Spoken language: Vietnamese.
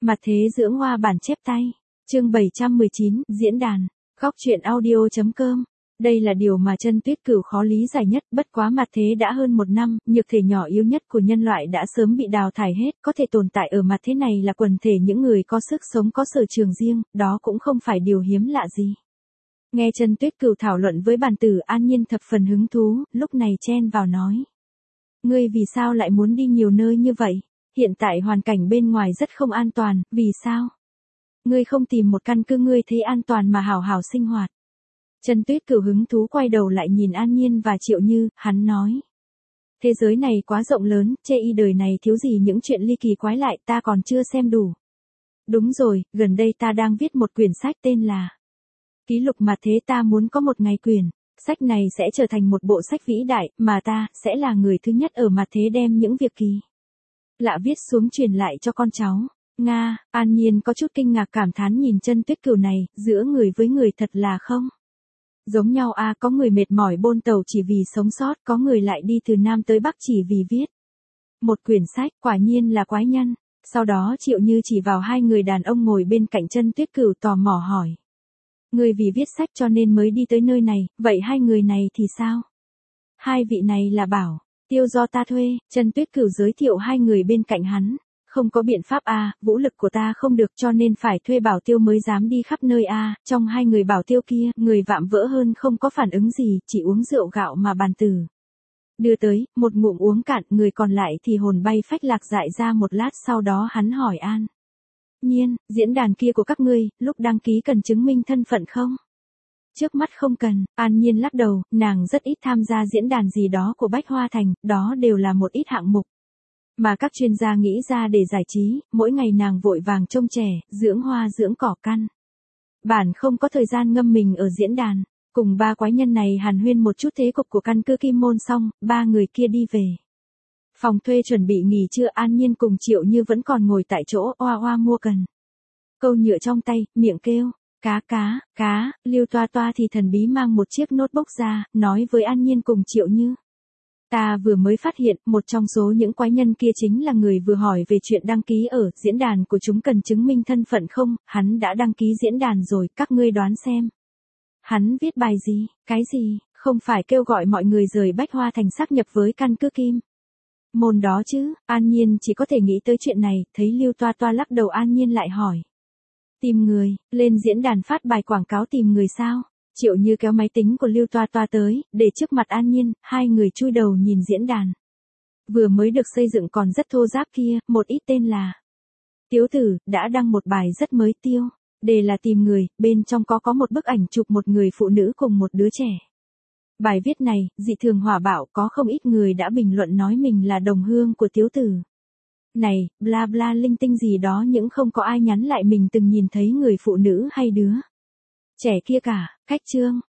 Mặt thế dưỡng hoa bản chép tay. Chương 719, diễn đàn. Góc truyện audio.com. Đây là điều mà Chân Tuyết Cửu khó lý giải nhất, bất quá mặt thế đã hơn 1 năm, nhược thể nhỏ yếu nhất của nhân loại đã sớm bị đào thải hết, có thể tồn tại ở mặt thế này là quần thể những người có sức sống có sở trường riêng, đó cũng không phải điều hiếm lạ gì. Nghe Chân Tuyết Cửu thảo luận với bàn tử, An Nhiên thập phần hứng thú, lúc này chen vào nói. Ngươi vì sao lại muốn đi nhiều nơi như vậy? Hiện tại hoàn cảnh bên ngoài rất không an toàn, vì sao? Ngươi không tìm một căn cứ ngươi thấy an toàn mà hảo hảo sinh hoạt. Chân Tuyết Cửu hứng thú quay đầu lại nhìn An Nhiên và Triệu Như, hắn nói. Thế giới này quá rộng lớn, chê y đời này thiếu gì những chuyện ly kỳ quái lại, ta còn chưa xem đủ. Đúng rồi, gần đây ta đang viết một quyển sách tên là Ký lục mặt thế, ta muốn có một ngày quyển. Sách này sẽ trở thành một bộ sách vĩ đại, mà ta sẽ là người thứ nhất ở mặt thế đem những việc kỳ lạ viết xuống truyền lại cho con cháu. Nga, An Nhiên có chút kinh ngạc cảm thán nhìn Chân Tuyết Cửu này, giữa người với người thật là không giống nhau à, có người mệt mỏi bôn tàu chỉ vì sống sót, có người lại đi từ Nam tới Bắc chỉ vì viết một quyển sách, quả nhiên là quái nhân. Sau đó Triệu Như chỉ vào hai người đàn ông ngồi bên cạnh Chân Tuyết Cửu tò mò hỏi. Người vì viết sách cho nên mới đi tới nơi này, vậy hai người này thì sao? Hai vị này là Bảo Tiêu do ta thuê. Chân Tuyết Cửu giới thiệu hai người bên cạnh hắn. Không có biện pháp à, vũ lực của ta không được cho nên phải thuê Bảo Tiêu mới dám đi khắp nơi à, trong hai người Bảo Tiêu kia, người vạm vỡ hơn không có phản ứng gì, chỉ uống rượu gạo mà bàn tử đưa tới, một ngụm uống cạn, người còn lại thì hồn bay phách lạc dại ra một lát, sau đó hắn hỏi An Nhiên, diễn đàn kia của các ngươi, lúc đăng ký cần chứng minh thân phận không? Trước mắt không cần. An Nhiên lắc đầu, nàng rất ít tham gia diễn đàn gì đó của Bách Hoa Thành, đó đều là một ít hạng mục mà các chuyên gia nghĩ ra để giải trí, mỗi ngày nàng vội vàng trông trẻ, dưỡng hoa dưỡng cỏ căn. Bản không có thời gian ngâm mình ở diễn đàn. Cùng ba quái nhân này hàn huyên một chút thế cục của căn cứ Kim Môn xong, ba người kia đi về phòng thuê chuẩn bị nghỉ trưa. An Nhiên cùng Triệu Như vẫn còn ngồi tại chỗ oa oa mua cần câu nhựa trong tay, miệng kêu, cá. Lưu Toa Toa thì thần bí mang một chiếc notebook ra, nói với An Nhiên cùng Triệu Như. Ta vừa mới phát hiện, một trong số những quái nhân kia chính là người vừa hỏi về chuyện đăng ký ở diễn đàn của chúng cần chứng minh thân phận không, hắn đã đăng ký diễn đàn rồi, các ngươi đoán xem. Hắn viết bài gì, cái gì, không phải kêu gọi mọi người rời Bách Hoa Thành xác nhập với căn cứ Kim Môn đó chứ. An Nhiên chỉ có thể nghĩ tới chuyện này, thấy Lưu Toa Toa lắc đầu. An Nhiên lại hỏi. Tìm người, lên diễn đàn phát bài quảng cáo tìm người sao? Triệu Như kéo máy tính của Lưu Toa Toa tới, để trước mặt An Nhiên, hai người chui đầu nhìn diễn đàn. Vừa mới được xây dựng còn rất thô ráp kia, một ít tên là Tiếu Tử, đã đăng một bài rất mới tiêu. Đề là tìm người, bên trong có một bức ảnh chụp một người phụ nữ cùng một đứa trẻ. Bài viết này, dị thường hỏa bạo, có không ít người đã bình luận nói mình là đồng hương của Tiếu Tử. Này, bla bla linh tinh gì đó, nhưng không có ai nhắn lại mình từng nhìn thấy người phụ nữ hay đứa trẻ kia cả. Cách chương